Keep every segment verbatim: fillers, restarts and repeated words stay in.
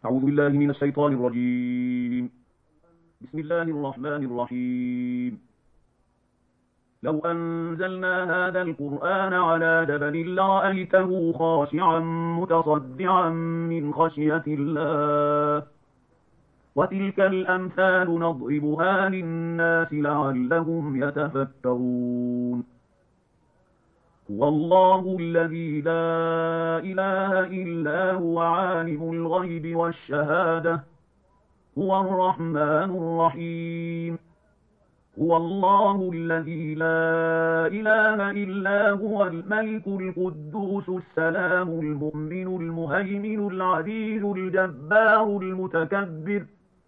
أعوذ بالله من الشيطان الرجيم. بسم الله الرحمن الرحيم. لو أنزلنا هذا القرآن على جبل لرأيته خاشعا متصدعا من خشية الله. وتلك الأمثال نضربها للناس لعلهم يتفكرون. هو الله الذي لا إله إلا هو عالم الغيب والشهادة. هو الرحمن الرحيم. هو الله الذي لا إله إلا هو الملك القدوس السلام المؤمن المهيمن العزيز الجبار المتكبر.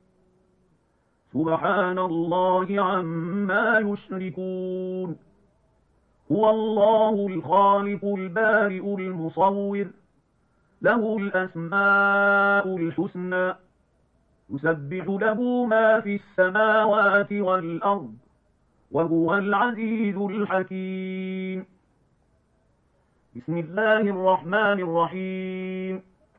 سبحان الله عما يشركون. هو الله الخالق البارئ المصور. له الأسماء الحسنى. يسبح له ما في السماوات والأرض. وهو العزيز الحكيم. بسم الله الرحمن الرحيم.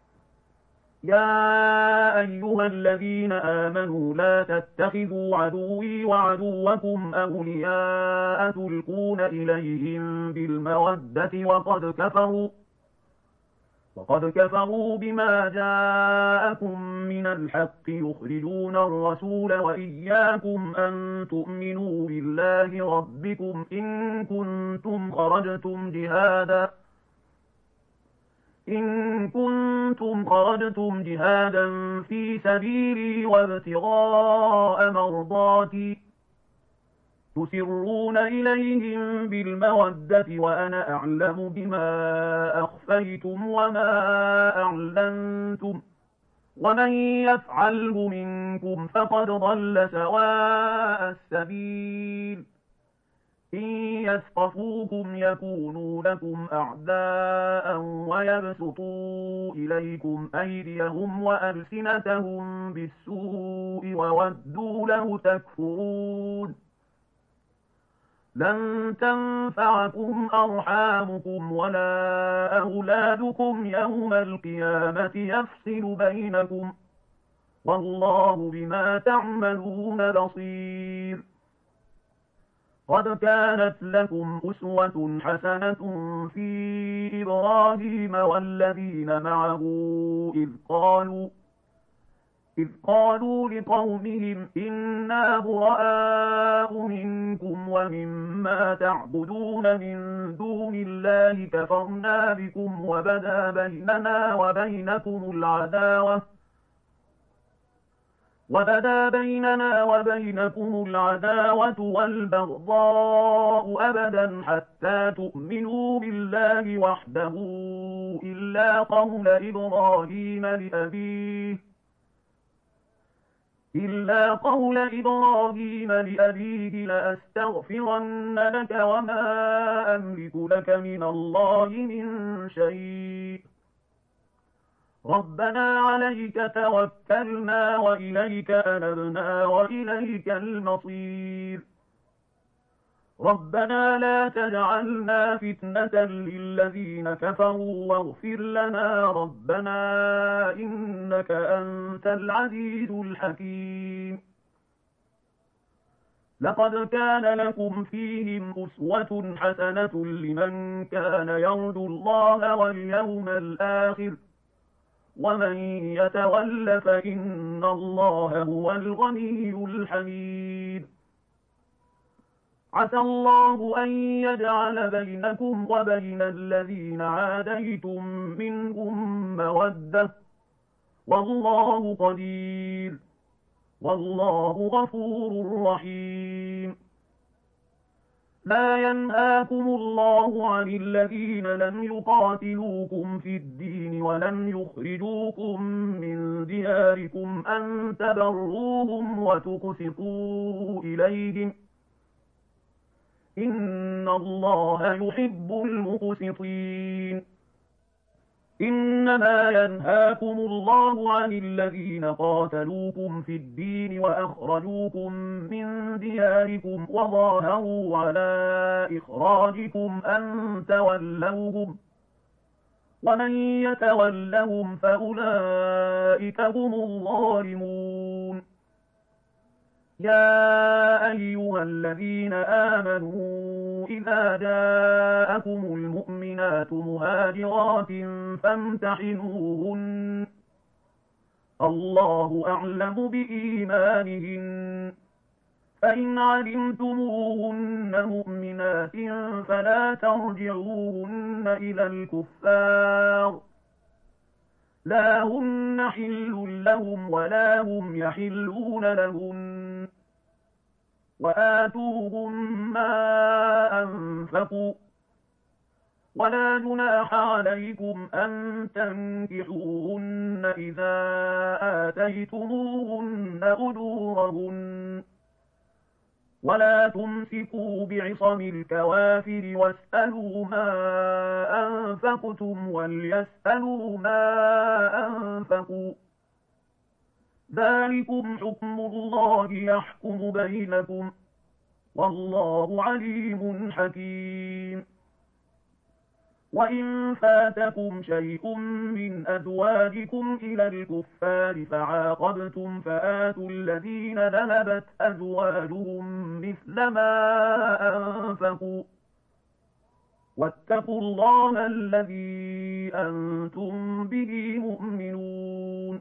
يا أيها الذين آمنوا لا تتخذوا عدوي وعدوكم أولياء تلقون إليهم بالمودة وقد كفروا وقد كفروا بما جاءكم من الحق يخرجون الرسول وإياكم أن تؤمنوا بالله ربكم إن كنتم خرجتم جهادا إن كنتم خرجتم جهادا في سبيلي وابتغاء مرضاتي تسرون إليهم بالمودة وأنا أعلم بما أخفيتم وما أعلنتم ومن يفعله منكم فقد ضل سواء السبيل. إن يثقفوكم يكونوا لكم أعداء ويبسطوا إليكم أيديهم وألسنتهم بالسوء وودوا لو تكفرون. لن تنفعكم أرحامكم ولا أولادكم يوم القيامة يفصل بينكم والله بما تعملون بصير. قد كانت لكم أسوة حسنة في إبراهيم والذين معه إذ قالوا إذ قالوا لقومهم إنا براء منكم ومما تعبدون من دون الله كفرنا بكم وبدا بيننا وبينكم العداوة وبدا بيننا وبينكم العداوة والبغضاء أبدا حتى تؤمنوا بالله وحده إلا قول إبراهيم لأبيه إلا قول إبراهيم لأبيه لأستغفرن لك وما أملك لك من الله من شيء. ربنا عليك توكلنا وإليك أنبنا وإليك المصير. ربنا لا تجعلنا فتنة للذين كفروا واغفر لنا ربنا إنك أنت العزيز الحكيم. لقد كان لكم فيهم أسوة حسنة لمن كان يرجو الله واليوم الآخر ومن يتول فإن الله هو الغني الحميد. عسى الله أن يجعل بينكم وبين الذين عاديتم منهم مودة والله قدير والله غفور رحيم. لا ينهاكم الله عن الذين لم يقاتلوكم في الدين ولم يخرجوكم من دياركم أن تبروهم وتقسطوا إليهم إن الله يحب المقسطين. إنما ينهاكم الله عن الذين قاتلوكم في الدين وأخرجوكم من دياركم وظاهروا على إخراجكم أن تولوهم ومن يتولهم فأولئك هم الظالمون. يا أيها الذين آمنوا إذا جاءكم المؤمنات مهاجرات فامتحنوهن الله أعلم بإيمانهن فإن علمتموهن مؤمنات فلا ترجعوهن إلى الكفار لا هن حل لهم ولا هم يحلون لهن وآتوهم ما أنفقوا ولا جناح عليكم أن تنكحوهن إذا آتيتموهن أجورهن ولا تمسكوا بعصم الكوافر واسألوا ما أنفقتم وليسألوا ما أنفقوا ذلكم حكم الله يحكم بينكم والله عليم حكيم. وإن فاتكم شيء من أزواجكم إلى الكفار فعاقبتم فآتوا الذين ذهبت أزواجهم مثل ما أنفقوا واتقوا الله الذي أنتم به مؤمنون.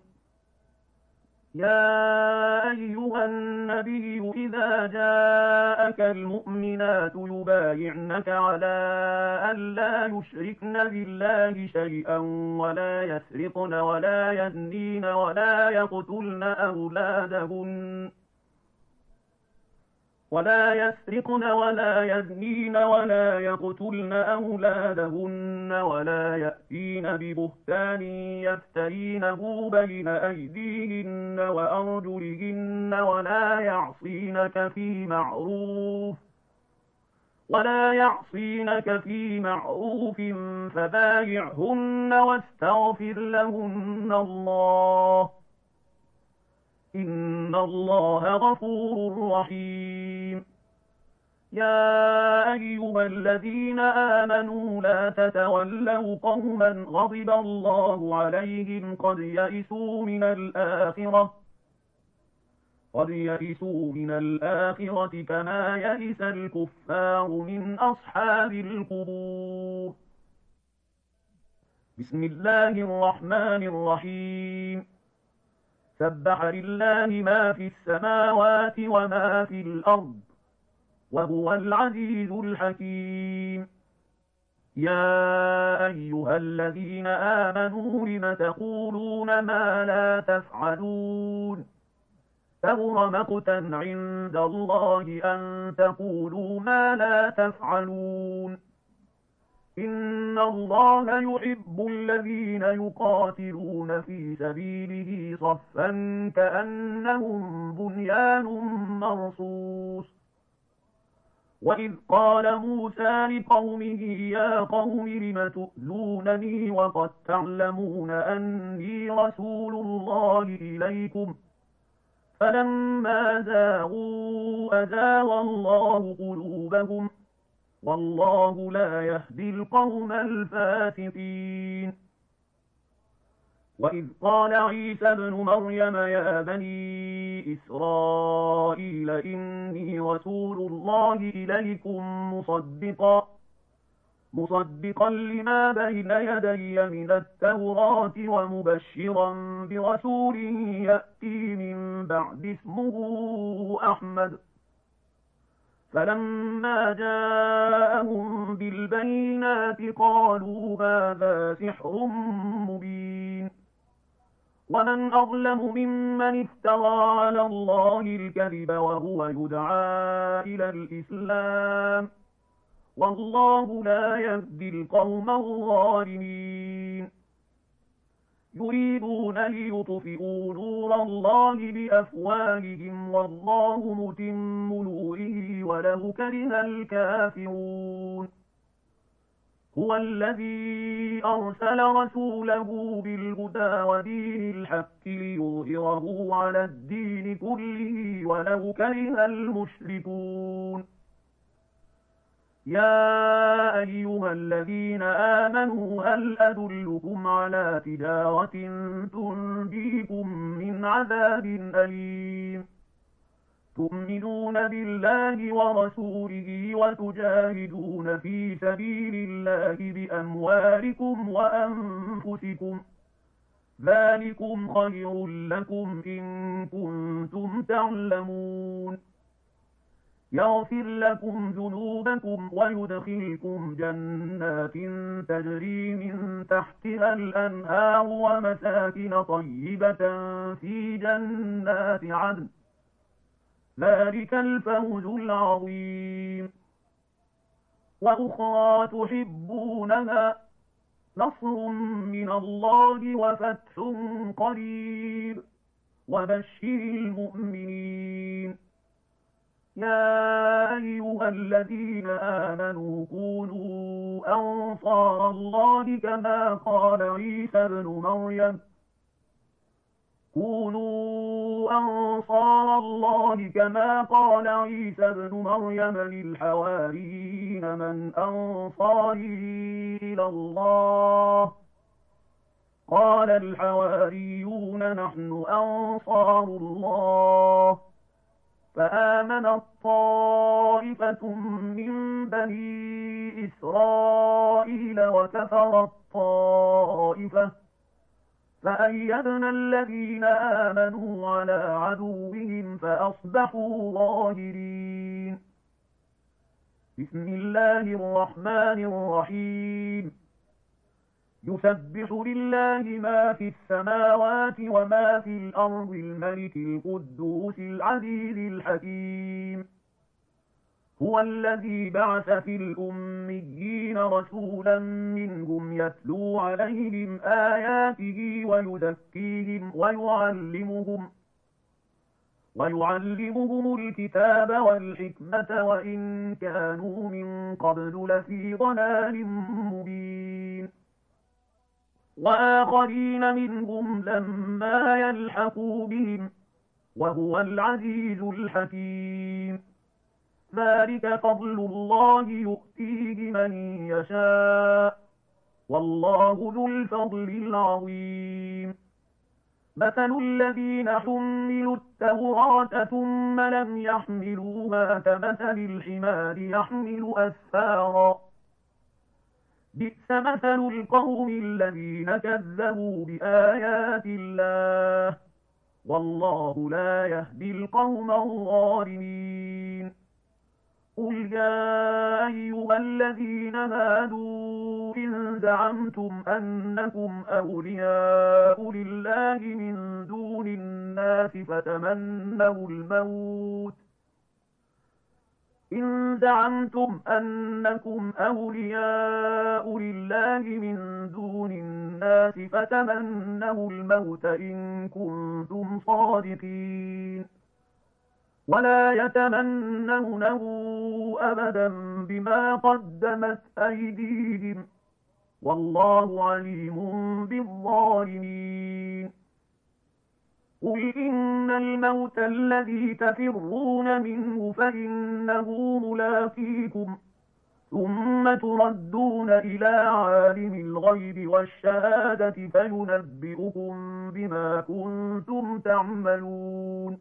يا أيها النبي إذا جاءك المؤمنات يبايعنك على أن لا يشركن بالله شيئا ولا يسرقن ولا يزنين ولا يقتلن أولادهن ولا يسرقن ولا يزنين ولا يقتلن أولادهن ولا يأتين ببهتان يفترينه بين أيديهن وأرجلهن ولا يعصينك في معروف ولا يعصينك في معروف فبايعهن واستغفر لهن الله إن الله غفور رحيم. يا أيها الذين آمنوا لا تتولوا قوما غضب الله عليهم قد يئسوا من الآخرة قد يئسوا من الآخرة كما يئس الكفار من أصحاب القبور. بسم الله الرحمن الرحيم. سبح لله ما في السماوات وما في الأرض وهو العزيز الحكيم. يا أيها الذين آمنوا لم تقولون ما لا تفعلون كبر مقتا عند الله أن تقولوا ما لا تفعلون إن الله يحب الذين يقاتلون في سبيله صفا كأنهم بنيان مرصوص. وإذ قال موسى لقومه يا قوم لم تؤذونني وقد تعلمون أني رسول الله إليكم فلما زاغوا أزاغ الله قلوبهم والله لا يهدي القوم الفاسقين. وإذ قال عيسى ابن مريم يا بني إسرائيل إني رسول الله إليكم مصدقا مصدقا لما بين يدي من التوراة ومبشرا برسول يأتي من بعد اسمه أحمد فلما جاءهم بالبينات قالوا هذا سحر مبين ومن أظلم ممن افترى على الله الكذب وهو يدعى إلى الإسلام والله لا يهدي القوم الظالمين. يريدون ليطفئوا نور الله بأفواههم والله متم نوره ولو كره الكافرون. هو الذي أرسل رسوله بالهدى ودين الحق ليظهره على الدين كله ولو كره المشركون. يا أيها الذين آمنوا هل أدلكم على تجارة تنجيكم من عذاب أليم تؤمنون بالله ورسوله وتجاهدون في سبيل الله بأموالكم وأنفسكم ذلكم خير لكم إن كنتم تعلمون يغفر لكم ذنوبكم ويدخلكم جنات تجري من تحتها الأنهار ومساكن طيبة في جنات عدن ذلك الفوز العظيم وأخرى تحبونها نصر من الله وفتح قريب وبشر المؤمنين يا أيها الذين آمنوا كونوا أنصار الله كما قال عيسى ابن مريم كونوا أنصار الله كما قال عيسى ابن مريم للحواريين من أنصاري إلى الله قال الحواريون نحن أنصار الله فآمنت طائفة من بني إسرائيل وكفرت طائفة فأيدنا الذين آمنوا على عدوهم فأصبحوا ظاهرين بسم الله الرحمن الرحيم يسبح لله ما في السماوات وما في الأرض الملك القدوس العزيز الحكيم هو الذي بعث في الأميين رسولا منهم يتلو عليهم آياته ويزكيهم ويعلمهم ويعلمهم الكتاب والحكمة وإن كانوا من قبل لفي ضلال مبين وآخرين منهم لما يلحقوا بهم وهو العزيز الحكيم ذلك فضل الله يؤتيه من يشاء والله ذو الفضل العظيم مثل الذين حملوا التوراة ثم لم يحملوها كمثل الحمار يحمل أسفارا بئس مثل القوم الذين كذبوا بآيات الله والله لا يهدي القوم الظالمين قل يا أيها الذين هادوا إن زعمتم أنكم أولياء لله من دون الناس فتمنوا الموت إن زعمتم أنكم أولياء لله من دون الناس فتمنوا الموت إن كنتم صادقين ولا يتمنونه أبدا بما قدمت أيديهم والله عليم بالظالمين قل إن الموت الذي تفرون منه فإنه ملاقيكم ثم تردون إلى عالم الغيب والشهادة فينبئكم بما كنتم تعملون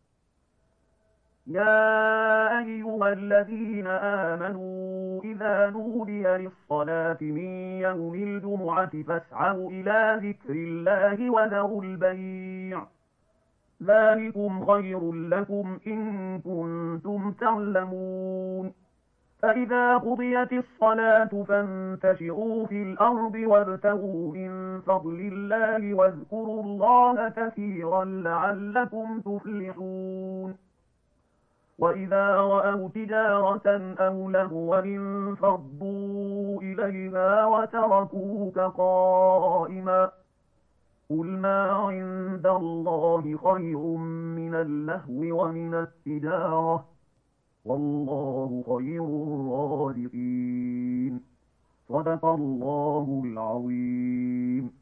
يا أيها الذين آمنوا إذا نودي للصلاة من يوم الجمعة فاسعوا إلى ذكر الله وذروا البيع ذلكم خير لكم إن كنتم تعلمون فإذا قضيت الصلاة فانتشروا في الأرض وابتغوا من فضل الله واذكروا الله كثيرا لعلكم تفلحون وإذا رأوا تجارة أو لهوا انفضوا إليها وتركوك قائما قل ما عند الله خير من اللهو ومن التجارة والله خير الرازقين صدق الله العظيم.